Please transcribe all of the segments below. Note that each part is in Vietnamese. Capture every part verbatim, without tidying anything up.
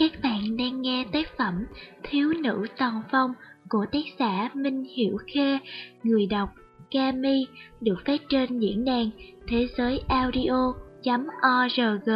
Các bạn đang nghe tác phẩm Thiếu nữ Tần Phong của tác giả Minh Hiểu Khê, người đọc Kami, được phát trên diễn đàn thế giới audio chấm org.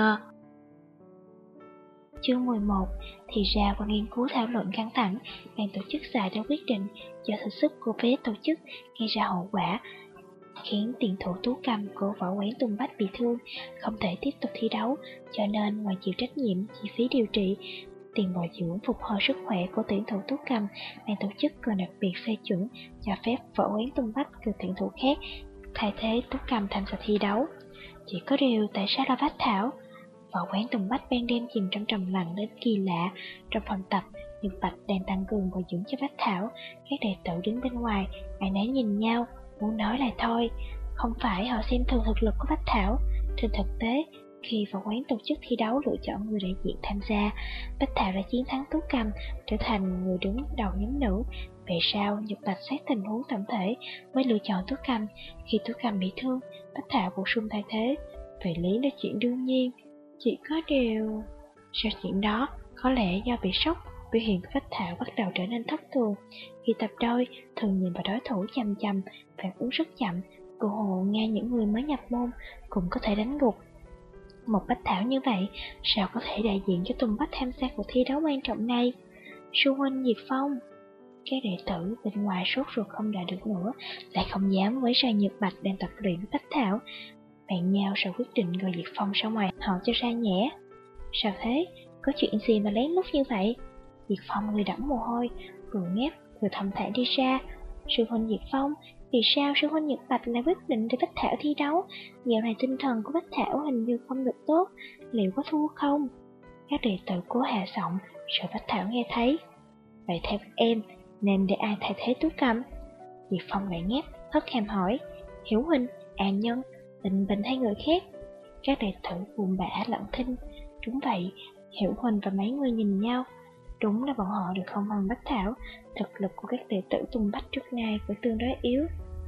Chương mười một. Thì ra qua nghiên cứu thảo luận căng thẳng, ban tổ chức giải đã quyết định do thử sức của vé tổ chức gây ra hậu quả khiến tiền thủ Tú Cầm của Võ Quán Tùng Bách bị thương, không thể tiếp tục thi đấu, cho nên ngoài chịu trách nhiệm chi phí điều trị, tiền bồi dưỡng phục hồi sức khỏe của tuyển thủ Tú Cầm, ban tổ chức còn đặc biệt phê chuẩn cho phép Võ Quán Tùng Bách cử tuyển thủ khác thay thế Tú Cầm tham gia thi đấu. Chỉ có điều tại sao là Bách Thảo? Võ Quán Tùng Bách ban đêm chìm trong trầm lặng đến kỳ lạ. Trong phòng tập, Nhật Bạch đang tăng cường bồi dưỡng cho Bách Thảo. Các đệ tử đứng bên ngoài, ai nấy nhìn nhau, muốn nói lại thôi. Không phải họ xem thường thực lực của Bách Thảo. Trên thực tế, khi Võ Quán tổ chức thi đấu lựa chọn người đại diện tham gia, Bách Thảo đã chiến thắng Tú Cầm, trở thành người đứng đầu nhóm nữ. Về sau, Nhật Bạch xét tình huống tổng thể mới lựa chọn Tú Cầm. Khi Tú Cầm bị thương, Bách Thảo bổ sung thay thế. Về lý là chuyện đương nhiên. Chỉ có điều... Sau chuyện đó, có lẽ do bị sốc, biểu hiện của Bách Thảo bắt đầu trở nên thất thường. Khi tập đôi, thường nhìn vào đối thủ chằm chằm, phản ứng rất chậm, cơ hồ ngay những người mới nhập môn cũng có thể đánh gục. Một Bách Thảo như vậy, sao có thể đại diện cho Tùng Bách tham gia cuộc thi đấu quan trọng này? Sư huynh Diệp Phong. Các đệ tử bên ngoài sốt ruột không đợi được nữa, lại không dám quấy rầy Nhật Bạch đang tập luyện với Bách Thảo. Bạn nhau sau quyết định gọi Diệp Phong ra ngoài họ cho ra nhẽ. Sao thế? Có chuyện gì mà lén lút như vậy? Diệp Phong người đẫm mồ hôi, vừa ngáp vừa thầm thả đi ra. Sư huynh Diệp Phong, vì sao sư huynh Nhật Bạch lại quyết định để Bách Thảo thi đấu? Dạo này tinh thần của Bách Thảo hình như không được tốt, liệu có thua không? Các đệ tử cố hạ giọng, sợ Bách Thảo nghe thấy. Vậy theo các em, nên để ai thay thế Tú Cầm? Diệp Phong lại ngáp, hất hàm hỏi. Hiểu huynh, An Nhân, Bình Bình hay người khác? Các đệ tử buồn bã lặng thinh. Đúng vậy, Hiểu huynh và mấy người nhìn nhau. Đúng là bọn họ đều không bằng Bách Thảo. Thực lực của các đệ tử Tùng Bách trước nay vẫn tương đối yếu.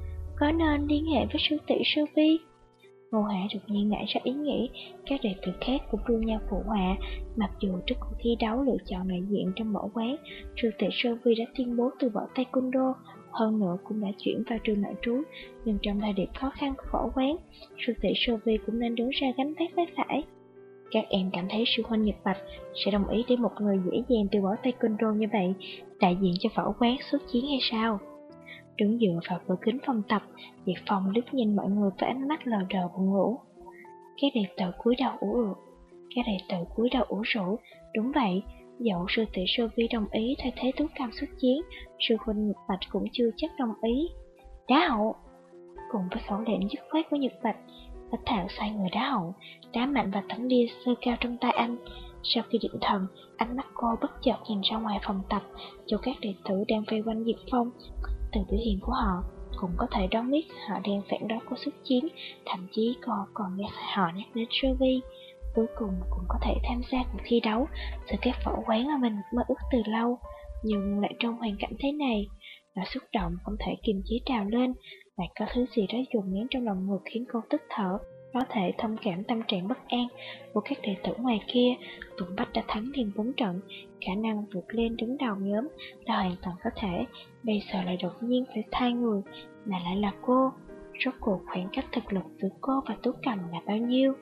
Có nên liên hệ với sư tỷ Sư Vi? Ngô Hạ đột nhiên nảy ra ý nghĩ. Các đệ tử khác cũng đua nhau phụ họa. Mặc dù trước cuộc thi đấu lựa chọn đại diện trong võ quán, sư tỷ Sư Vi đã tuyên bố từ bỏ taekwondo, hơn nữa cũng đã chuyển vào trường nội trú, nhưng trong thời điểm khó khăn của võ quán, sư tỷ Sư Vi cũng nên đứng ra gánh vác vai phải. Các em cảm thấy sư huynh Nhật Bạch sẽ đồng ý để một người dễ dàng từ bỏ taekwondo như vậy đại diện cho võ quán xuất chiến hay sao? Đứng dựa vào cửa kính phòng tập, Diệp Phong liếc nhìn mọi người với ánh mắt lờ đờ buồn ngủ. Các đệ tử cúi đầu ủ ượt. Các đệ tử cúi đầu ủ rũ. Đúng vậy, dẫu sư tỷ Sư Vi đồng ý thay thế Tú Cầm xuất chiến, sư huynh Nhật Bạch cũng chưa chắc đồng ý. Đá hậu! Cùng với khẩu lệnh dứt khoát của Nhật Bạch, Bách Thảo xoay người đá hậu, đá mạnh vào tấm bia sơ cao trong tay anh. Sau khi định thần, ánh mắt cô bất chợt nhìn ra ngoài phòng tập, cho các đệ tử đang vây quanh Diệp Phong. Từ biểu hiện của họ, cũng có thể đoán biết họ đang phản đối cuộc xuất chiến, thậm chí còn còn nghe họ nhắc đến Sư Vi. Cuối cùng cũng có thể tham gia cuộc thi đấu, từ các võ quán mà mình mơ ước từ lâu. Nhưng lại trong hoàn cảnh thế này, nó xúc động không thể kiềm chế trào lên, lại có thứ gì đó dồn nén trong lòng ngực khiến cô tức thở. Có thể thông cảm tâm trạng bất an của các đệ tử ngoài kia. Tùng Bách đã thắng liền bốn trận, khả năng vượt lên đứng đầu nhóm là hoàn toàn có thể. Bây giờ lại đột nhiên phải thay người, mà lại là cô. Rốt cuộc khoảng cách thực lực giữa cô và Tú Cầm là bao nhiêu?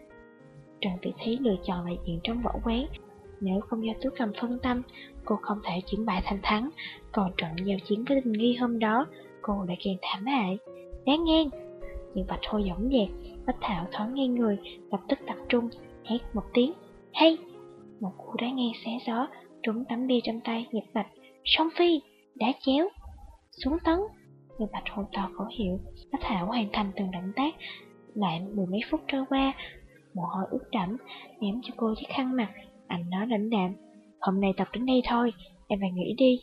Trần Tỷ Thí lựa chọn đại diện trong võ quán. Nếu không do Tú Cầm phân tâm, cô không thể chuyển bại thành thắng. Còn trận giao chiến với Đình Nghi hôm đó, cô lại càng thảm hại. Đáng ngang! Nhưng Bạch hô dõng dạc, Bách Thảo thoáng ngay người, lập tức tập trung, hét một tiếng. Hay! Một cú đá ngang xé gió, trúng tấm bia trong tay Nhật Bạch. Song Phi! Đá chéo! Xuống tấn! Nhật Bạch hô to khẩu hiệu. Bách Thảo hoàn thành từng động tác. Lại mười mấy phút trôi qua, mồ hôi ướt đẫm, ném cho cô chiếc khăn mặt. Anh nói lãnh đạm. Hôm nay tập đến đây thôi, em phải nghỉ đi.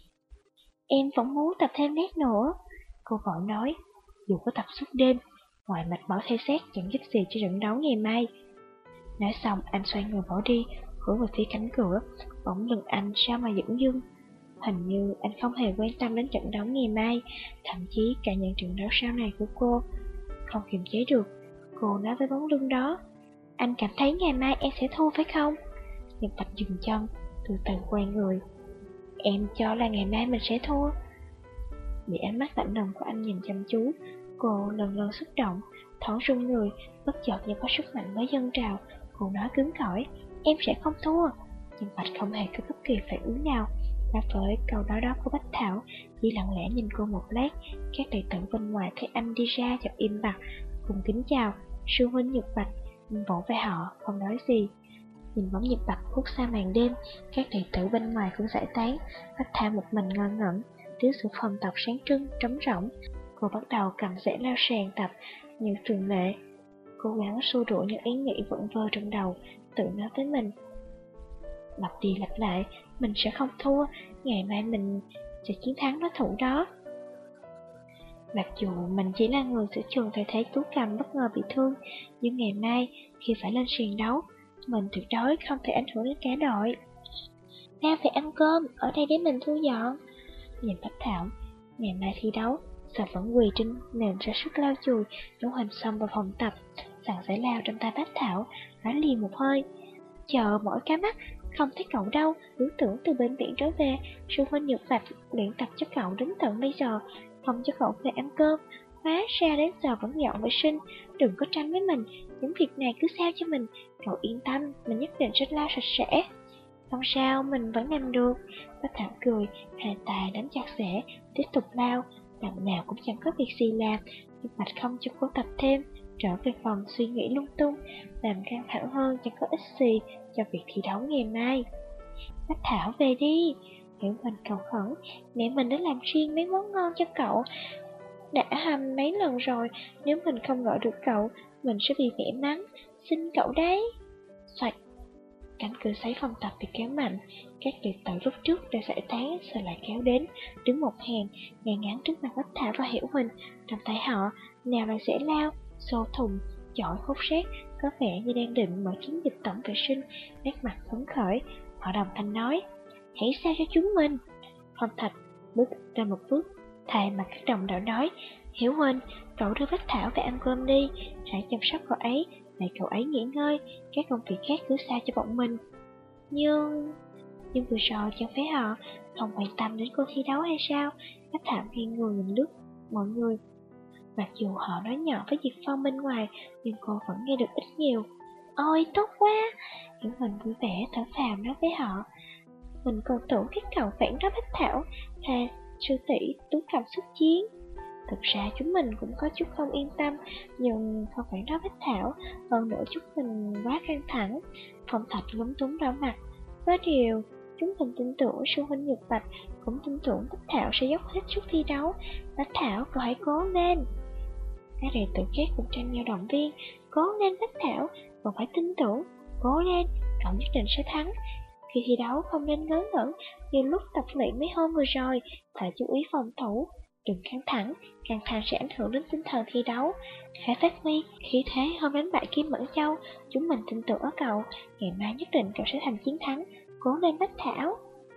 Em vẫn muốn tập thêm nét nữa. Cô vội nói. Dù có tập suốt đêm, ngoài mệt mỏi thay xác chẳng giúp gì cho trận đấu ngày mai. Nói xong anh xoay người bỏ đi, hướng về phía cánh cửa. Bỗng lưng anh sao mà dửng dưng. Hình như anh không hề quan tâm đến trận đấu ngày mai, thậm chí cả những trận đấu sau này của cô. Không kiềm chế được, cô nói với bóng lưng đó. Anh cảm thấy ngày mai em sẽ thua phải không? Nhật Bạch dừng chân, từ từ quay người. Em cho là ngày mai mình sẽ thua. Bị ánh mắt lạnh lùng của anh nhìn chăm chú, cô lần lần xúc động, thoáng run người, bất chợt như có sức mạnh mới dâng trào. Cô nói cứng cỏi, em sẽ không thua. Nhưng Bạch không hề có bất kỳ phản ứng nào. Đáp với câu nói đó của Bách Thảo, chỉ lặng lẽ nhìn cô một lát. Các đệ tử bên ngoài thấy anh đi ra chợt im bặt, cùng kính chào sư huynh Nhật Bạch, vỗ về họ không nói gì. Nhìn bóng Nhật Bạch khuất xa màn đêm, các đệ tử bên ngoài cũng giải tán. Bách Thảo một mình ngơ ngẩn trước sự phòng tập sáng trưng trống rỗng. Cô bắt đầu cầm giấy lao sàn tập như thường lệ, cố gắng xua đuổi những ý nghĩ vẩn vơ trong đầu, tự nói với mình. Lặp đi lặp lại, mình sẽ không thua, ngày mai mình sẽ chiến thắng đối thủ đó. Mặc dù mình chỉ là người giữa trường thay thế Tú Cầm bất ngờ bị thương, nhưng ngày mai khi phải lên sàn đấu, mình tuyệt đối không thể ảnh hưởng đến cả đội. Ra phải ăn cơm, ở đây để mình thu dọn. Nhìn Bách Thảo, ngày mai thi đấu, sao vẫn quỳ trên nền ra sức lau chùi, dấu hình xong vào phòng tập, sẵn giấy lao trong tay Bách Thảo, nói liền một hơi. Chờ mỗi cá mắt, không thấy cậu đâu, cứ tưởng từ bệnh viện trở về, sư huynh Nhật Bạch luyện tập cho cậu đến tận bây giờ, không cho cậu về ăn cơm, hóa ra đến giờ vẫn dọn vệ sinh, đừng có tranh với mình, những việc này cứ giao cho mình, cậu yên tâm, mình nhất định sẽ lau sạch sẽ. Không sao, mình vẫn làm được. Bách Thảo cười, hai tay nắm chặt xẻ, tiếp tục lao, lần nào cũng chẳng có việc gì làm, nhưng Bạch không cho cô tập thêm, trở về phòng suy nghĩ lung tung, làm căng thẳng hơn chẳng có ích gì cho việc thi đấu ngày mai. Bách Thảo về đi, Hiểu Mình cầu khẩn, mẹ mình đã làm riêng mấy món ngon cho cậu, đã hầm mấy lần rồi, nếu mình không gọi được cậu, mình sẽ bị mẹ mắng, xin cậu đấy. Xoạch, cánh cửa sấy phòng tập bị kéo mạnh, các đệ tử lúc trước đã giải tán giờ lại kéo đến, đứng một hàng, ngay ngắn trước mặt Bách Thảo và Hiểu Huỳnh. Trong tay họ, nào là dễ lao, xô thùng, chổi hút rác, có vẻ như đang định mở chiến dịch tổng vệ sinh, nét mặt phấn khởi. Họ đồng thanh nói, hãy sao cho chúng mình. Phong Thạch bước ra một bước, thay mặt các đồng đạo nói, Hiểu Huỳnh, cậu đưa Bách Thảo về ăn cơm đi, hãy chăm sóc cậu ấy, để cậu ấy nghỉ ngơi, các công việc khác cứ xa cho bọn mình. Nhưng... Nhưng vừa rồi chẳng phải họ không quan tâm đến cô thi đấu hay sao? Bách Thảo nghiêng người nhìn lướt mọi người. Mặc dù họ nói nhỏ với Diệp Phong bên ngoài, nhưng cô vẫn nghe được ít nhiều. Ôi tốt quá! Hiểu Huỳnh vui vẻ thở phào nói với họ. Mình còn tưởng các cậu phản đó Bách Thảo, thà sư tỷ Tú Cầm xuất chiến. Thực ra chúng mình cũng có chút không yên tâm, nhưng không phải nói Bách Thảo, hơn nữa chúng mình quá căng thẳng. Phong Thạch lúng túng đỏ mặt. Có điều, chúng mình tin tưởng sư huynh Nhật Bạch, cũng tin tưởng Bách Thảo sẽ dốc hết sức thi đấu. Bách Thảo, cậu hãy cố lên. Các đệ tử khác cũng tranh nhau động viên. Cố lên Bách Thảo, cậu phải tin tưởng. Cố lên, cậu nhất định sẽ thắng. Khi thi đấu không nên ngớ ngẩn, như lúc tập luyện mấy hôm vừa rồi, phải chú ý phòng thủ. Đừng căng thẳng, căng thẳng sẽ ảnh hưởng đến tinh thần thi đấu. Hãy phát huy khí thế hôm đánh bại Kim Mẫn Châu, chúng mình tin tưởng ở cậu, ngày mai nhất định cậu sẽ thành chiến thắng. Cố lên Bách Thảo.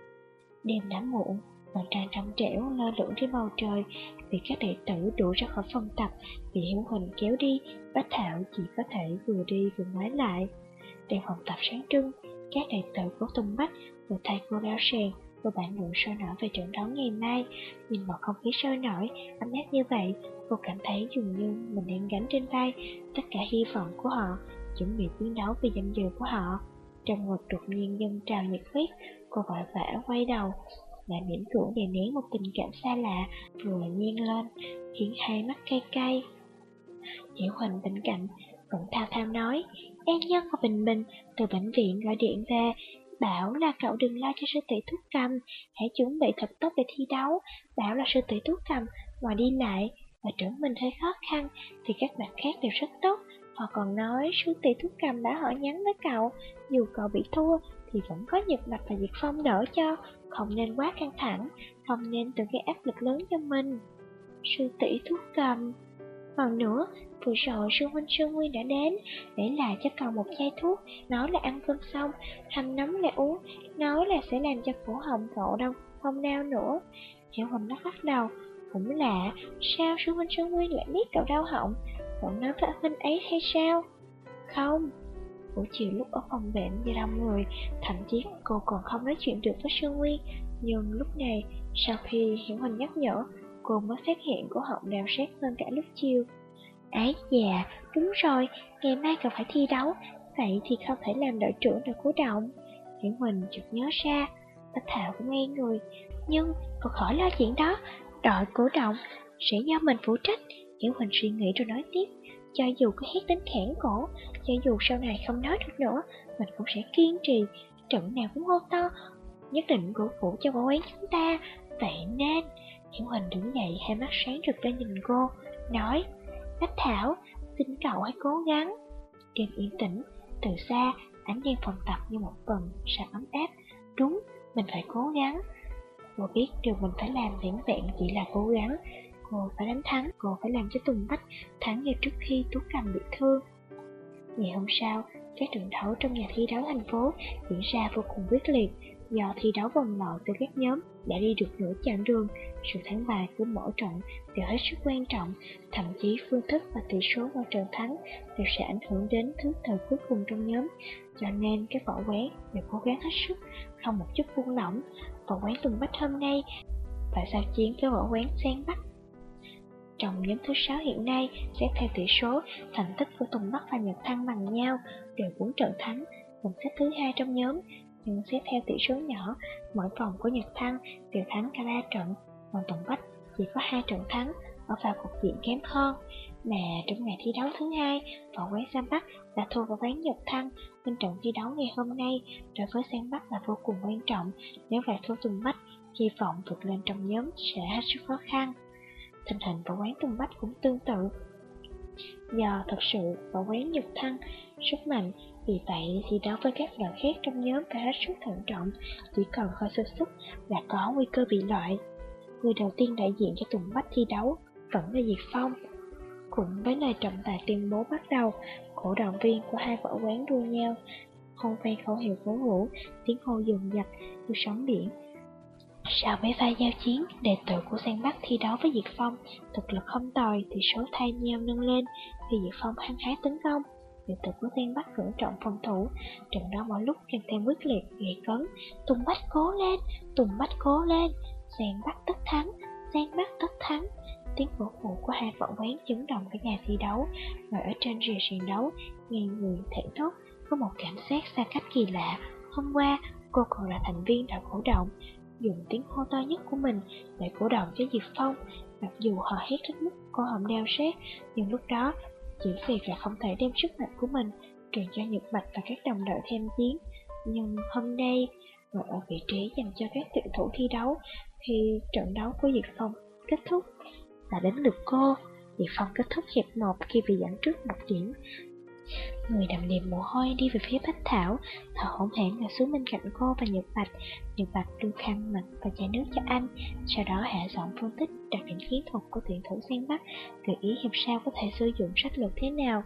Đêm đã muộn, mặt trăng trong trẻo lơ lửng trên bầu trời. Vì các đệ tử đuổi ra khỏi phòng tập, bị Hiểu Huỳnh kéo đi, Bách Thảo chỉ có thể vừa đi vừa ngoái lại. Trong phòng tập sáng trưng, các đệ tử của Tùng Bách vừa thầy cô lao sàn, vừa bạn luận sôi nổi về trận đấu ngày mai. Nhìn bầu không khí sôi nổi, ấm áp như vậy, cô cảm thấy dường như mình đang gánh trên vai tất cả hy vọng của họ, chuẩn bị chiến đấu vì danh dự của họ. Trong ngực đột nhiên dâng trào nhiệt huyết, cô vội vã quay đầu, lại miễn cưỡng đè nén một tình cảm xa lạ vừa nhiên lên, khiến hai mắt cay cay. Hiểu Huỳnh bên cạnh vẫn thao thao nói, An Nhân và Bình Bình từ bệnh viện gọi điện về, bảo là cậu đừng lo cho sư tỷ Tú Cầm, hãy chuẩn bị thật tốt để thi đấu. Bảo là sư tỷ Tú Cầm ngoài đi lại và trở mình hơi khó khăn thì các bạn khác đều rất tốt. Họ còn nói sư tỷ Tú Cầm đã hỏi nhắn với cậu, dù cậu bị thua thì vẫn có Nhật Bạch và Diệp Phong đỡ cho, không nên quá căng thẳng, không nên tự gây áp lực lớn cho mình. Sư tỷ Tú Cầm. Còn nữa, vừa rồi sư huynh sư nguyên đã đến, để lại cho cậu một chai thuốc, nói là ăn cơm xong, hầm nóng lại uống, nói là sẽ làm cho cổ họng cậu đâu, không đau nữa. Hiểu Huỳnh lắc lắc đầu, cũng lạ, sao sư huynh sư nguyên lại biết cậu đau họng, cậu nói với huynh ấy hay sao? Không. Buổi chiều lúc ở phòng bệnh và đông người, thậm chí cô còn không nói chuyện được với Sơn Nguyên. Nhưng lúc này, sau khi Hiểu Huỳnh nhắc nhở, cô mới phát hiện cổ họng đau rát hơn cả lúc chiều. Ái già, đúng rồi, ngày mai còn phải thi đấu, vậy thì không thể làm đội trưởng được Cố Động. Hiểu Huỳnh chợt nhớ ra, Bách Thảo cũng ngây người. Nhưng cô khỏi lo chuyện đó, đội Cố Động sẽ do mình phụ trách. Hiểu Huỳnh suy nghĩ rồi nói tiếp, cho dù có hét đến khản cổ, cho dù sau này không nói được nữa, mình cũng sẽ kiên trì, trận nào cũng hô to, nhất định cổ vũ cho võ quán chúng ta. Vậy nên, Hiểu Huỳnh đứng dậy, hai mắt sáng rực lên nhìn cô, nói, Bách Thảo, xin cậu hãy cố gắng. Đêm yên tĩnh, từ xa, ánh đèn phòng tập như một vầng sáng ấm áp. Đúng, mình phải cố gắng. Cô biết điều mình phải làm vẻn vẹn chỉ là cố gắng. Cô phải đánh thắng, cô phải làm cho Tùng Bách thắng ngay trước khi Tú Cầm bị thương. Ngày hôm sau, các trận đấu trong nhà thi đấu thành phố diễn ra vô cùng quyết liệt. Do thi đấu vòng loại từ các nhóm đã đi được nửa chặng đường, sự thắng bại của mỗi trận đều hết sức quan trọng, thậm chí phương thức và tỷ số qua trận thắng đều sẽ ảnh hưởng đến thứ tự cuối cùng trong nhóm. Cho nên các võ quán đều cố gắng hết sức, không một chút buông lỏng. Võ quán Tùng Bách hôm nay phải giao chiến với võ quán Giang Bắc. Trong nhóm thứ sáu hiện nay, xét theo tỷ số, thành tích của Tùng Bắc và Nhật Thăng bằng nhau, đều bốn trận thắng, cùng xếp thứ hai trong nhóm. Nhưng xét theo tỷ số nhỏ, mỗi vòng của Nhật Thăng đều thắng cả ba trận, còn Tùng Bách chỉ có hai trận thắng, ở vào cục diện kém hơn. Mà trong ngày thi đấu thứ hai, võ quán Giang Bắc đã thua võ quán Nhật Thăng, nên trận thi đấu ngày hôm nay đối với Giang Bắc là vô cùng quan trọng. Nếu lại thua Tùng Bách, hy vọng vượt lên trong nhóm sẽ hết sức khó khăn. Tình hình võ quán Tùng Bách cũng tương tự. Do thật sự võ quán Nhật Thăng rất mạnh, vì vậy thi đấu với các đội khác trong nhóm phải hết sức thận trọng, chỉ cần hơi sơ suất là có nguy cơ bị loại. Người đầu tiên đại diện cho Tùng Bách thi đấu vẫn là Diệp Phong. Cũng với lời trọng tài tuyên bố bắt đầu, cổ động viên của hai võ quán đua nhau, hô vang khẩu hiệu cổ vũ, tiếng hô dồn dập như sóng biển. Sau mấy pha giao chiến, đệ tử của Giang Bắc thi đấu với Diệp Phong, thực lực không tồi, tỷ số thay nhau nâng lên. Khi Diệp Phong hăng hái tấn công, đệ tử của Giang Bắc cẩn trọng phòng thủ. Trận đó mọi lúc càng thêm quyết liệt, gay cấn. Tùng Bách cố lên, Tùng Bách cố lên, Giang Bắc tất thắng, Giang Bắc tất thắng. Tiếng cổ vũ của hai võ quán chấn động cả nhà thi đấu. Ngồi ở trên rìa sàn đấu, nghe người thảy thốt, có một cảm giác xa cách kỳ lạ. Hôm qua, cô còn là thành viên đội cổ động, dùng tiếng hô to nhất của mình để cổ động cho Diệp Phong. Mặc dù họ hét đến mức cô họng đau rát, nhưng lúc đó chỉ vì là không thể đem sức mạnh của mình truyền cho Nhật Bạch và các đồng đội tham chiến. Nhưng hôm nay, ngồi ở vị trí dành cho các tuyển thủ thi đấu, khi trận đấu của Diệp Phong kết thúc, là đến lượt cô. Diệp Phong kết thúc hiệp một khi bị dẫn trước một điểm. Người đầm đìa mồ hôi đi về phía Bách Thảo, thở hổn hển ngồi xuống bên cạnh cô và Nhật Bạch. Nhật Bạch đưa khăn mặt và chai nước cho anh, sau đó hạ giọng phân tích đặc điểm chiến thuật của tuyển thủ Giang Bắc, gợi ý hiệp sau có thể sử dụng sách lược thế nào.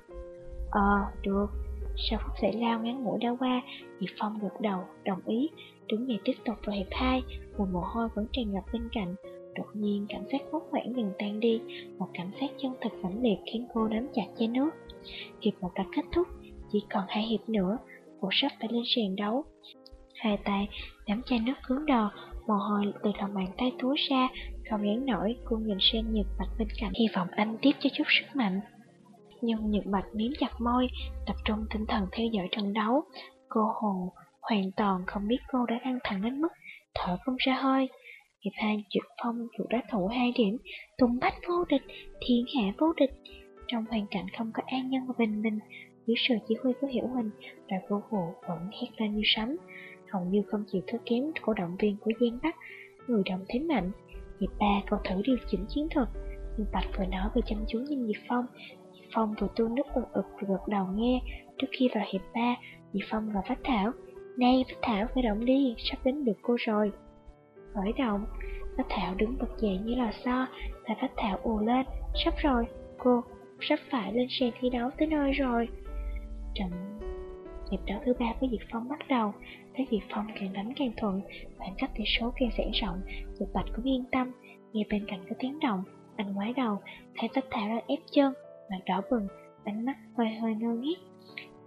Ờ, được. Sau phút giải lao ngắn ngủi đã qua, Diệp Phong gật đầu, đồng ý, đứng dậy tiếp tục vào hiệp hai, mùi mồ hôi vẫn tràn ngập bên cạnh. Đột nhiên cảm giác hốt hoảng dần tan đi, một cảm giác chân thực mãnh liệt khiến cô nắm chặt chai nước. Hiệp một đã kết thúc, chỉ còn hai hiệp nữa, cô sắp phải lên sàn đấu. Hai tay nắm chai nước cứng đờ, mồ hôi từ lòng bàn tay túa ra, không nén nổi. Cô nhìn sang Nhật Bạch bên cạnh, hy vọng anh tiếp cho chút sức mạnh. Nhưng Nhật Bạch miếm chặt môi, tập trung tinh thần theo dõi trận đấu. Cô hồ hoàn toàn không biết cô đã căng thẳng đến mức thở không ra hơi. Hiệp hai, Diệp Phong chủ đối thủ hai điểm, Tùng Bách vô địch, thiên hạ vô địch. Trong hoàn cảnh không có an nhân và bình minh, dưới sự chỉ huy của Hiểu Huỳnh, đội cổ vũ vẫn hét lên như sấm, hầu như không chịu thua kém cổ động viên của Giang Bắc, người đồng thế mạnh. Hiệp ba còn thử điều chỉnh chiến thuật, nhưng Bạch vừa nói vừa chăm chú nhìn Diệp Phong. Diệp Phong vừa tuôn nước ực ực rồi gật đầu nghe. Trước khi vào hiệp ba, Diệp Phong gọi Bách Thảo, này Bách Thảo, khởi động đi, sắp đến lượt cô rồi. Khởi động. Bách Thảo đứng bật dậy như lò xo, và Bách Thảo ù lên, sắp rồi, cô sắp phải lên sàn thi đấu tới nơi rồi. Trận hiệp đấu thứ ba với Diệp Phong bắt đầu, thấy Diệp Phong càng đánh càng thuận, khoảng cách tỷ số càng giãn rộng. Diệp Bạch cũng yên tâm. Nghe bên cạnh có tiếng động, anh ngoái đầu, thấy Bách Thảo đang ép chân, mặt đỏ bừng, ánh mắt hơi hơi ngơ ngác.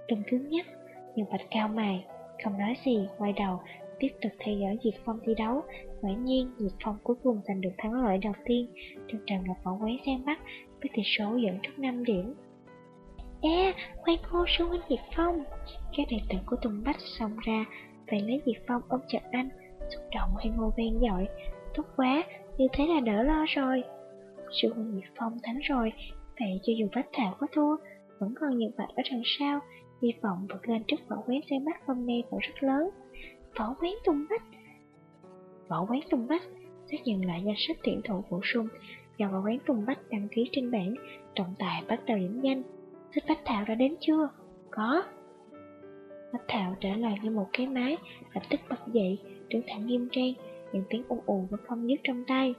Đừng cứng nhắc. Nhưng Bạch cao mày, không nói gì, quay đầu tiếp tục theo dõi Diệp Phong thi đấu. Quả nhiên, Diệp Phong cuối cùng giành được thắng lợi đầu tiên trong trận gặp Võ Quán Giang Bắc với tỷ số dẫn trước năm điểm. À, khoan cô sư huynh Diệp Phong. Các đệ tử của Tùng Bách xông ra, vậy lấy Diệp Phong ôm chặt anh, xúc động hay ngô vang dội. Tốt quá, như thế là đỡ lo rồi. Sư huynh Diệp Phong thắng rồi, vậy cho dù Bách Thảo có thua, vẫn còn nhiều vạch ở đằng sau. Hy vọng vượt lên trước Võ Quán Giang Bắc hôm nay vẫn rất lớn. Võ Quán Tùng Bách. Võ Quán Tùng Bách xác nhận lại danh sách tuyển thủ bổ sung do Võ Quán Tùng Bách đăng ký trên bảng. Trọng tài bắt đầu điểm danh. Thích Bách Thảo đã đến chưa? Có. Bách Thảo trả lời như một cái máy, lập tức bật dậy, đứng thẳng nghiêm trang, những tiếng ù ù vẫn không dứt trong tay.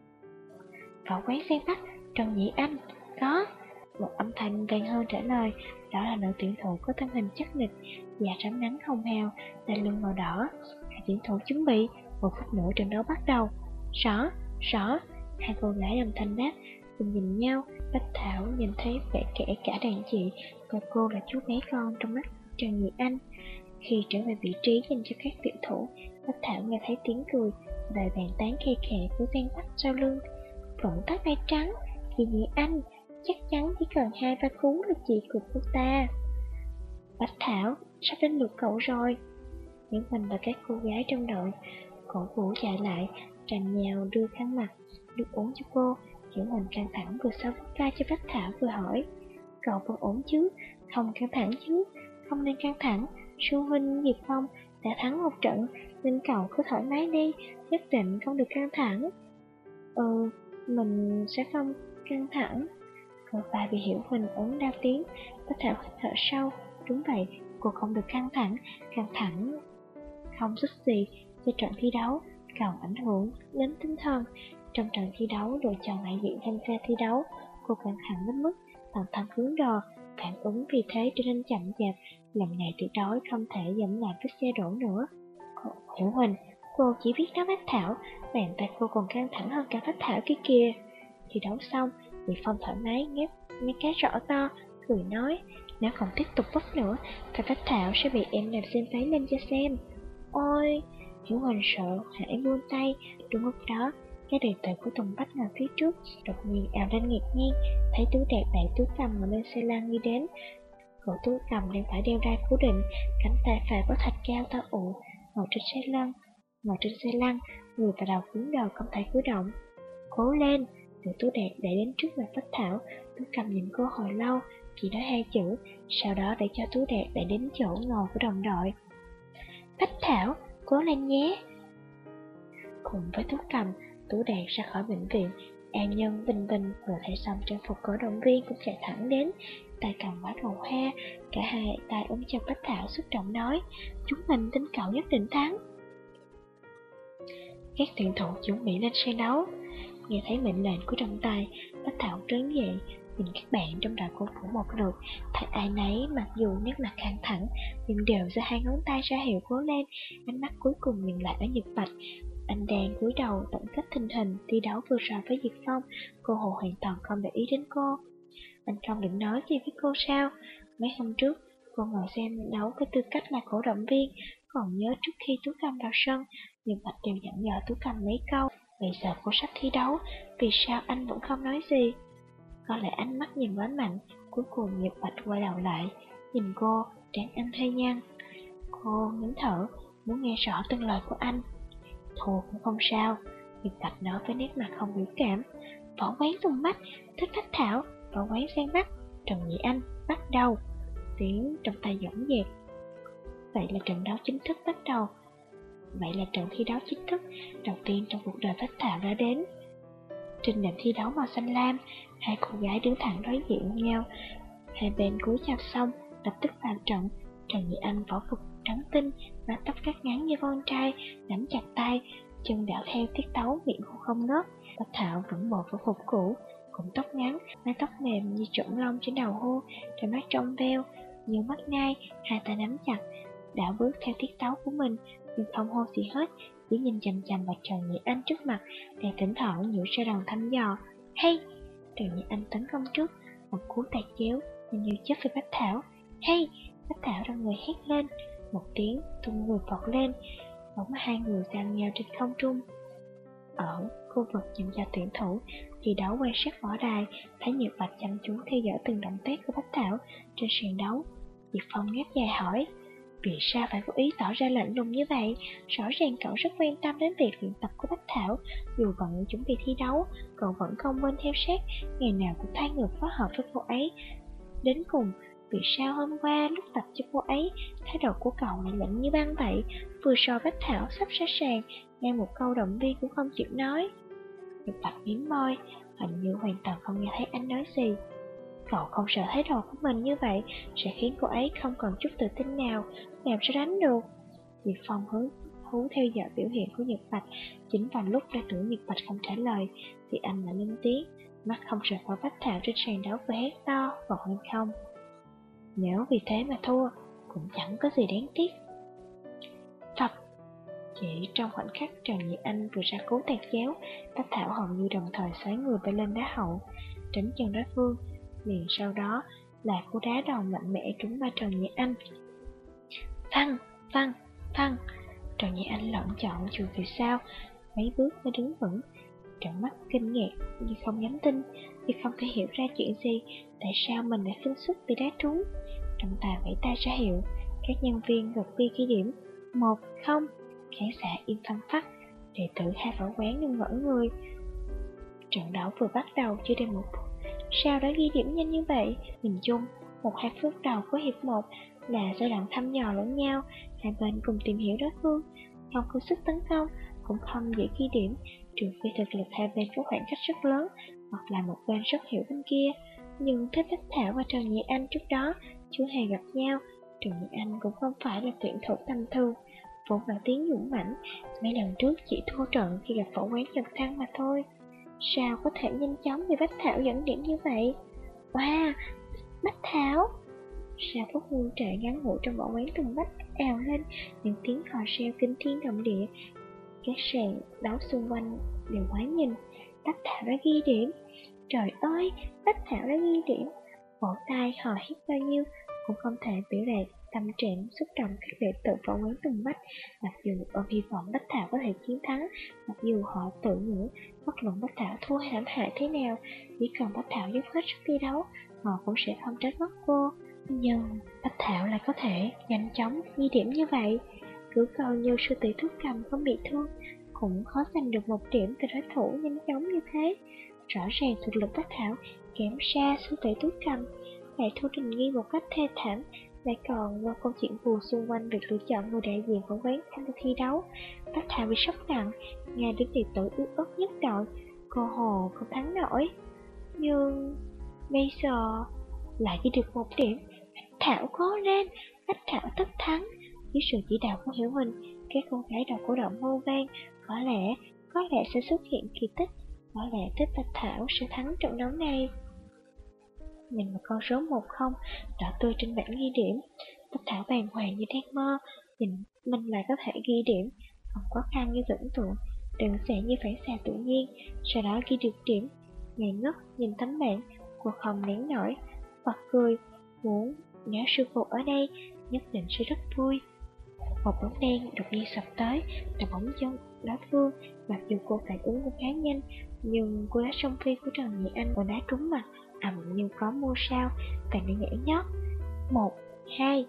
Võ Quán Giang Bắc, Trần Nhị Anh. Có. Một âm thanh vang hơn trả lời, đó là nữ tuyển thủ có thân hình chắc nịch, da trắng nắng hồng hào, da lưng màu đỏ. Hai tuyển thủ chuẩn bị, một phút nữa trận đấu bắt đầu. Rõ, rõ. Hai cô gái đồng thanh đáp, cùng nhìn nhau. Bách Thảo nhìn thấy vẻ kể cả đàn chị, coi cô là chú bé con trong mắt Trần Nhị Anh. Khi trở về vị trí dành cho các tuyển thủ, Bách Thảo nghe thấy tiếng cười và bàn tán khe khẽ của Giang Bắc sau lưng. Vẫn tắt tay trắng, chị Nhị Anh chắc chắn chỉ cần hai ba cú là chị của cô ta. Bách Thảo, sắp đến lượt cậu rồi. Những mình và các cô gái trong đội cổ vũ chạy lại, tranh nhau đưa khăn mặt, nước uống cho cô. Những mình căng thẳng vừa xoa vuốt vai cho Bách Thảo vừa hỏi, cậu vẫn ổn chứ? Không căng thẳng chứ? Không nên căng thẳng. Sư huynh Diệp Phong đã thắng một trận, nên cậu cứ thoải mái đi, nhất định không được căng thẳng. Ừ, mình sẽ không căng thẳng. Cậu vai bị Hiểu Huỳnh ấn đau tiếng. Bách Thảo thở sâu. Đúng vậy, cô không được căng thẳng. Căng thẳng không giúp gì cho trận thi đấu, còn ảnh hưởng đến tinh thần. Trong trận thi đấu, lựa chọn đại diện tham gia thi đấu, cô căng thẳng đến mức toàn thân cứng đờ, phản ứng vì thế trở nên chậm chạp. Lần này tuyệt đối không thể dẫm lại vết xe đổ nữa. Cô, Hiểu Huỳnh, cô chỉ biết nói Bách Thảo, bàn tay cô còn căng thẳng hơn cả Bách Thảo kia kìa. Thi đấu xong, Diệp Phong thoải mái ngáp mấy cái rõ to, cười nói, nếu không tiếp tục bốc nữa, thì Bách Thảo sẽ bị em làm xem váy lên cho xem. Ôi, Hiểu Huỳnh sợ hãi buông tay. Đúng lúc đó, cái đệ tử của Tùng Bách ngồi phía trước đột nhiên ào lên ngạc nhiên, thấy Tú Đạt đẩy Tú Cầm ngồi lên xe lăn đi đến. Cổ Tú Cầm đang phải đeo đai cố định, cánh tay phải có thạch cao to ụ, ngồi trên xe lăn, ngồi trên xe lăn, người và đầu cứng đờ không thể cử động. Cố lên! Từ Tú Đạt đẩy đến trước mặt Bách Thảo. Tú Cầm nhìn cô hồi lâu, chỉ nói hai chữ, sau đó để cho Tú Đạt đẩy đến chỗ ngồi của đồng đội. Bách Thảo, cố lên nhé! Cùng với Tú Cầm, Tú Đạt ra khỏi bệnh viện. An Nhân, Bình Bình vừa thay xong trang phục cổ động viên cũng chạy thẳng đến, tay cầm quả cầu hoa, cả hai tay ôm chặt Bách Thảo xúc động nói, chúng mình tin cậu nhất định thắng. Các tuyển thủ chuẩn bị lên sân đấu. Nghe thấy mệnh lệnh của trọng tài, Bách Thảo trấn dậy, nhìn các bạn trong đội cổ vũ một lượt, thấy ai nấy mặc dù nét mặt căng thẳng, nhưng đều giơ hai ngón tay ra hiệu cố lên. Ánh mắt cuối cùng nhìn lại ở Nhật Bạch. Anh đang cúi đầu tổng kết tình hình thi đấu vừa rồi với Diệp Phong, cô Hồ hoàn toàn không để ý đến cô. Anh không định nói gì với cô sao? Mấy hôm trước, cô ngồi xem đấu với tư cách là cổ động viên, còn nhớ trước khi Tú Cầm vào sân, Nhật Bạch đều dặn dò Tú Cầm mấy câu. Bây giờ cô sắp thi đấu, vì sao anh vẫn không nói gì? Có lẽ ánh mắt nhìn quá mạnh, cuối cùng Nhật Bạch quay đầu lại, nhìn cô, trán anh hơi nhăn. Cô nín thở, muốn nghe rõ từng lời của anh. Thua cũng không sao, Nhật Bạch nói với nét mặt không biểu cảm. Võ Quán Tùng Bách, Thích Bách Thảo, Võ Quán Giang Bắc, Trần Nhị Anh, bắt đầu. Tiếng trong tay dõng dạc. Vậy là trận đấu chính thức bắt đầu. Vậy là trận thi đấu chính thức đầu tiên trong cuộc đời Bách Thảo đã đến. Trên nền thi đấu màu xanh lam, hai cô gái đứng thẳng đối diện nhau. Hai bên cúi chào xong, lập tức vào trận. Trần Nhị Anh võ phục trắng tinh, mái tóc cắt ngắn như con trai, nắm chặt tay, chân đảo theo tiết tấu, miệng cô không ngớt. Bách Thảo vẫn bộ võ phục cũ, cũng tóc ngắn, mái tóc mềm như trũng lông trên đầu hô, đôi mắt trong veo, như mắt ngay, hai tay nắm chặt, đảo bước theo tiết tấu của mình, nhưng không hô gì hết, chỉ nhìn chằm chằm vào Trần Nhị Anh trước mặt, để thỉnh thoảng nhủ ra đòn thăm dò. Hey! Trần Nhị Anh tấn công trước, một cú tạt chéo, nhưng như chấp với Bách Thảo. Hey! Bách Thảo ra người hét lên. Một tiếng tung người vọt lên, bỗng hai người giao nhau trên không trung. Ở khu vực dành cho tuyển thủ, thi đấu quan sát võ đài, thấy Nhật Bạch chăm chú theo dõi từng động tác của Bách Thảo trên sàn đấu. Diệp Phong ngáp dài hỏi, vì sao phải cố ý tỏ ra lạnh lùng như vậy? Rõ ràng cậu rất quan tâm đến việc luyện tập của Bách Thảo, dù bận chuẩn bị thi đấu, cậu vẫn không quên theo sát, ngày nào cũng thay người phối hợp với cô ấy. Đến cùng, vì sao hôm qua lúc tập cho cô ấy, thái độ của cậu lại lạnh như băng vậy? Vừa rồi Bách Thảo sắp ra sàn, ngay một câu động viên cũng không chịu nói. Nhật Bạch mím môi, hình như hoàn toàn không nghe thấy anh nói gì. Cậu không sợ thái độ của mình như vậy sẽ khiến cô ấy không còn chút tự tin nào, làm sao đánh được? Diệp Phong hứng thú theo dõi biểu hiện của Nhật Bạch. Chính vào lúc đang tưởng Nhật Bạch không trả lời thì anh lại lên tiếng, mắt không rời khỏi Bách Thảo trên sàn đấu với hét to vọt lên không. Nếu vì thế mà thua cũng chẳng có gì đáng tiếc. Phập. Chỉ trong khoảnh khắc Trần Nhị Anh vừa ra cố tạt chéo, Bách Thảo hầu như đồng thời xoáy người bay lên đá hậu, tránh chân đối phương. Liền sau đó là cú đá đầu mạnh mẽ trúng vào Trần Nhị Anh. Phăng, phăng, phăng. Trần Nhị Anh lộn chọn chùi về sau, mấy bước mới đứng vững, trợn mắt kinh ngạc nhưng không dám tin, vì không thể hiểu ra chuyện gì, tại sao mình lại khinh suất bị đá trúng. Trọng tài vẫy tay ra hiệu, các nhân viên gật ghi ghi điểm một không. Khán giả im phăng phắc, đệ tử hai võ quán ngưng ngỡ người. Trận đấu vừa bắt đầu chưa đầy một phút, sao đã ghi điểm nhanh như vậy? Nhìn chung, một hai phút đầu của hiệp một là giai đoạn thăm dò lẫn nhau, hai bên cùng tìm hiểu đối phương, không có sức tấn công, cũng không dễ ghi điểm, trừ phi thực lực hai bên có khoảng cách rất lớn, hoặc là một bên rất hiểu bên kia. Nhưng Thích Bách Thảo và Trần Nhị Anh trước đó chưa hề gặp nhau. Trần Nhị Anh cũng không phải là tuyển thủ tầm thường, vốn là tiếng dũng mãnh, mấy lần trước chỉ thua trận khi gặp võ quán Nhật Thăng mà thôi. Sao có thể nhanh chóng bị Bách Thảo dẫn điểm như vậy? Wow, Bách Thảo! Sao phút ngưng trệ ngắn ngủi trong võ quán Tùng Bách ào lên những tiếng hò reo kinh thiên động địa. Các sàn đấu xung quanh đều ngoái nhìn. Bách Thảo đã ghi điểm. Trời ơi, Bách Thảo đã ghi điểm. Vỗ tay hò hét bao nhiêu cũng không thể biểu đạt tâm trạng xúc động các đệ tử võ quán Tùng Bách. Mặc dù ôm hy vọng Bách Thảo có thể chiến thắng, mặc dù họ tự nhủ bất luận Bách Thảo thua hay thảm hại thế nào, chỉ cần Bách Thảo dốc hết sức thi đấu, họ cũng sẽ không trách móc cô. Nhưng Bách Thảo lại có thể nhanh chóng ghi điểm như vậy. Cứ coi như sư tỷ Tú Cầm không bị thương, cũng khó giành được một điểm từ đối thủ nhanh chóng như thế. Rõ ràng thực lực Bách Thảo kém xa sư tỷ Tú Cầm, lại thua Trình Nghi một cách thê thảm, lại còn qua câu chuyện buồn xung quanh việc lựa chọn người đại diện của quán tham gia thi đấu. Bách Thảo bị sốc nặng, ngay đến đệ tử yếu ớt nhất đội, cô hồ không thắng nổi. Nhưng bây giờ lại ghi được một điểm. Bách Thảo cố lên, Bách Thảo tất thắng. Dưới sự chỉ đạo của Hiểu Huỳnh, các cô gái đầu cổ động hô vang, có lẽ, có lẽ sẽ xuất hiện kỳ tích, có lẽ Thích Bách Thảo sẽ thắng trận đấu này. Nhìn vào con số một không đỏ tươi trên bảng ghi điểm, Bách Thảo bàng hoàng như đang mơ, nhìn mình lại có thể ghi điểm, không khó khăn như tưởng tượng, đơn giản như phản xạ tự nhiên, sau đó ghi được điểm. Ngây ngất nhìn tấm bảng, cô không nén nổi, bật cười, muốn nếu sư phụ ở đây nhất định sẽ rất vui. Một bóng đen đột nhiên sập tới, là bóng chân đối phương. Mặc dù cô phản ứng cũng khá nhanh, nhưng cô đá song phi của Trần Nhị Anh còn đá trúng mặt, ầm như có mua sao, càng đi nhảy nhót. Một, hai.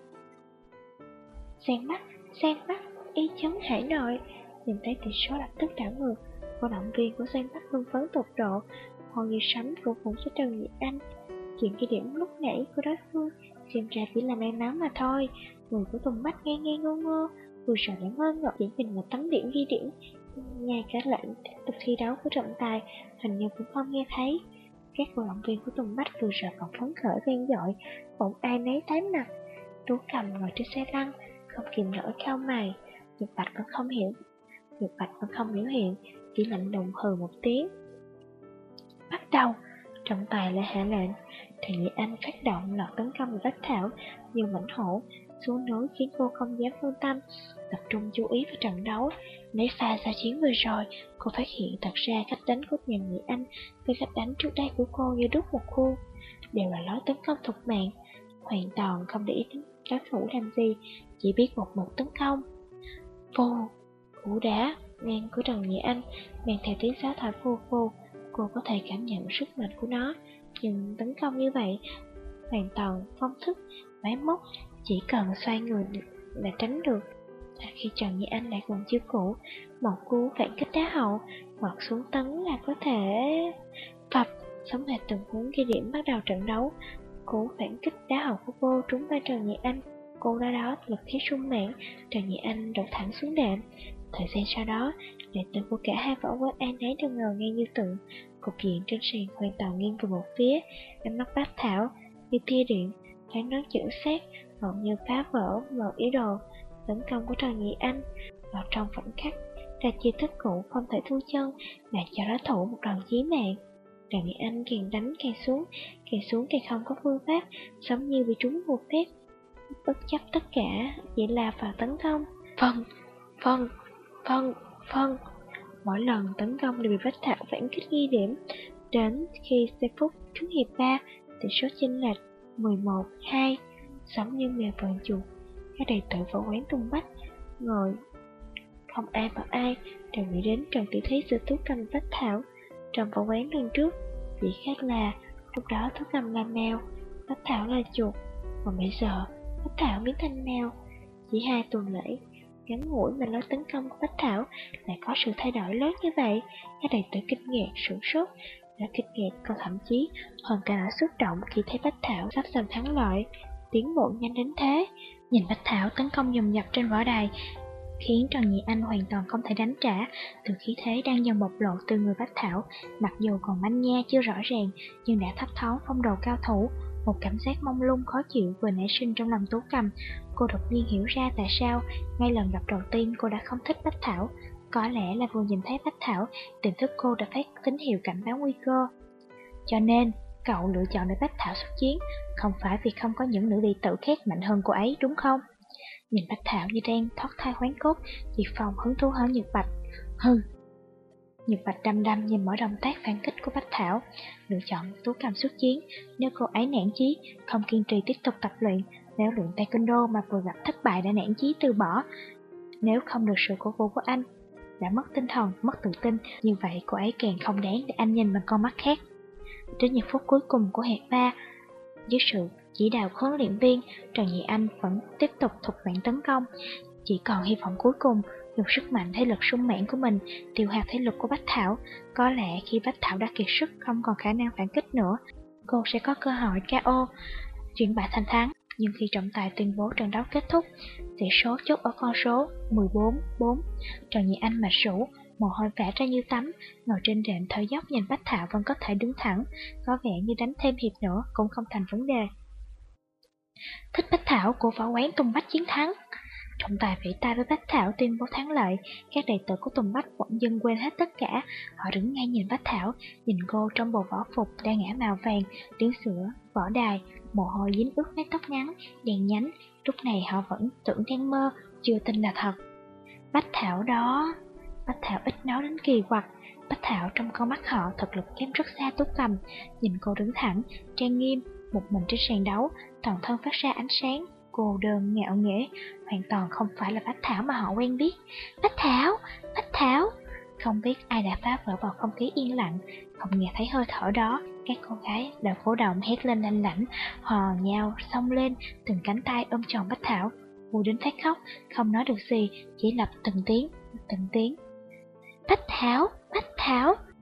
Sang mắt, sang mắt, y chấn hải nội. Nhìn thấy tỷ số lập tức đảo ngược, cổ động viên của Sang Bắc hưng phấn tột độ, họ như sấm cổ vũ cho Trần Nhị Anh. Chuyện ghi điểm lúc nãy của đối phương xem ra chỉ là may mắn mà thôi. Người của Tùng Bách nghe nghe ngô ngô, vừa rồi đã ngơ ngợp chỉ nhìn một tấm điểm ghi điểm, ngay cả lệnh tiếp tục thi đấu của trọng tài hình như cũng không nghe thấy. Các cổ động viên của Tùng Bách vừa rồi còn phấn khởi vang dội, bỗng ai nấy tái mặt. Tú Cầm ngồi trên xe lăn, không kìm nổi cau mày. Nhật Bạch vẫn không hiểu, Nhật Bạch vẫn không biểu hiện, chỉ lạnh lùng hừ một tiếng. Bắt đầu, trọng tài lại hạ lệnh. Trần Nhị Anh phát động loạt tấn công vào Bách Thảo như mãnh hổ xuống núi, khiến cô không dám phân tâm, tập trung chú ý vào trận đấu. Mấy pha giao chiến vừa rồi, cô phát hiện thật ra cách đánh của Trần Nhị Anh với cách đánh trước đây của cô như đúc một khuôn, đều là lối tấn công thục mạng, hoàn toàn không để ý đến đối thủ làm gì, chỉ biết một mực tấn công. Vù, cú đá ngang của Trần Nhị Anh mang theo tiếng sáo thổi phù phù. Cô có thể cảm nhận sức mạnh của nó, nhưng tấn công như vậy hoàn toàn phong thức, máy móc, chỉ cần xoay người là tránh được. Khi Trần Nhị Anh lại còn chưa cũ, một cú phản kích đá hậu hoặc xuống tấn là có thể phập. Sống hệt từng huống ghi điểm bắt đầu trận đấu. Cú phản kích đá hậu của cô trúng vai Trần Nhị Anh. Cô đá đó lực khí sung mãn, Trần Nhị Anh đổ thẳng xuống đệm. Thời gian sau đó, đệ tử của cả hai võ quán ai nấy đều ngờ ngay như tượng. Cục diện trên sàn hoàn toàn nghiêng về một phía. Ánh mắt Bách Thảo như tia điện, phán đoán chuẩn xác, hầu như phá vỡ mọi ý đồ tấn công của Trần Nhị Anh. Vào trong khoảnh khắc ra chiêu thức cũ không thể thu chân, là cho đối thủ một đòn chí mạng. Trần Nhị Anh càng đánh càng xuống, càng xuống càng không có phương pháp, giống như bị trúng một phép. Bất chấp tất cả, chỉ là vào tấn công. Phân, phân, phân, phân. Mỗi lần tấn công đều bị Bách Thảo phản kích ghi điểm. Đến khi giây phút trước hiệp ba, tỷ số chênh lệch mười một hai, giống như mèo vờn chuột. Các đệ tử võ quán Tùng Bách ngồi không ai bảo ai, đều nghĩ đến Trần Tiểu Thí sự Tú Cầm Bách Thảo trong võ quán lần trước. Chỉ khác là lúc đó Tú Cầm là mèo, Bách Thảo là chuột, còn bây giờ Bách Thảo biến thành mèo. Chỉ hai tuần lễ ngắn ngủi mà lối tấn công của Bách Thảo lại có sự thay đổi lớn như vậy. Các đệ tử kinh ngạc sửng sốt, đã kinh ngạc còn thậm chí hơn cả nỗi xúc động khi thấy Bách Thảo sắp giành thắng lợi, tiến bộ nhanh đến thế. Nhìn Bách Thảo tấn công dồn dập trên võ đài khiến Trần Nhị Anh hoàn toàn không thể đánh trả. Từ khí thế đang dần bộc lộ từ người Bách Thảo, mặc dù còn manh nha chưa rõ ràng, nhưng đã thấp thoáng phong độ cao thủ. Một cảm giác mông lung khó chịu vừa nảy sinh trong lòng Tú Cầm. Cô đột nhiên hiểu ra tại sao ngay lần gặp đầu tiên cô đã không thích Bách Thảo. Có lẽ là vừa nhìn thấy Bách Thảo, tiềm thức cô đã phát tín hiệu cảnh báo nguy cơ. Cho nên cậu lựa chọn để Bách Thảo xuất chiến, không phải vì không có những nữ đệ tử khác mạnh hơn cô ấy, đúng không? Nhìn Bách Thảo như đang thoát thai hoán cốt, Diệp Phong hứng thú hơn Nhật Bạch. Hừ. Nhật Bạch đăm đăm nhìn mỗi động tác phản kích của Bách Thảo, lựa chọn Tú Cầm xuất chiến. Nếu cô ấy nản chí, không kiên trì tiếp tục tập luyện, nếu luyện taekwondo mà vừa gặp thất bại đã nản chí từ bỏ, nếu không được sự cổ vũ của anh, đã mất tinh thần, mất tự tin, như vậy cô ấy càng không đáng để anh nhìn bằng con mắt khác. Đến những phút cuối cùng của hiệp ba, dưới sự chỉ đạo của huấn luyện viên, Trần Nhị Anh vẫn tiếp tục thục mạng tấn công, chỉ còn hy vọng cuối cùng dùng sức mạnh thể lực sung mãn của mình tiêu hao thể lực của Bách Thảo. Có lẽ khi Bách Thảo đã kiệt sức không còn khả năng phản kích nữa, cô sẽ có cơ hội ca o, chuyển bại thành thắng. Nhưng khi trọng tài tuyên bố trận đấu kết thúc, tỷ số chốt ở con số mười bốn bốn, Trần Nhị Anh mệt rũ, mồ hôi vã ra như tắm, ngồi trên đệm thở dốc nhìn Bách Thảo vẫn có thể đứng thẳng, có vẻ như đánh thêm hiệp nữa cũng không thành vấn đề. Thích Bách Thảo của võ quán Tùng Bách chiến thắng. Trọng tài vẫy tay với Bách Thảo tuyên bố thắng lợi. Các đệ tử của Tùng Bách bỗng dưng quên hết tất cả. Họ đứng ngay nhìn Bách Thảo, nhìn cô trong bộ võ phục đa ngã màu vàng, đứng giữa võ đài, mồ hôi dính ướt mái tóc ngắn, đèn nhánh. Lúc này họ vẫn tưởng đang mơ, chưa tin là thật. Bách Thảo đó... Bách Thảo ít nói đến kỳ quặc. Bách Thảo trong con mắt họ thực lực kém rất xa Tú Cầm. Nhìn cô đứng thẳng, trang nghiêm, một mình trên sàn đấu, toàn thân phát ra ánh sáng, cô đơn ngạo nghễ, hoàn toàn không phải là Bách Thảo mà họ quen biết. Bách Thảo, Bách Thảo. Không biết ai đã phá vỡ bầu không khí yên lặng. Không nghe thấy hơi thở đó, các cô gái đã cổ động hét lên lanh lảnh, hò nhau xông lên, từng cánh tay ôm tròn Bách Thảo, vui đến phát khóc, không nói được gì, chỉ lập từng tiếng, từng tiếng. Bách Thảo, Bách Thảo.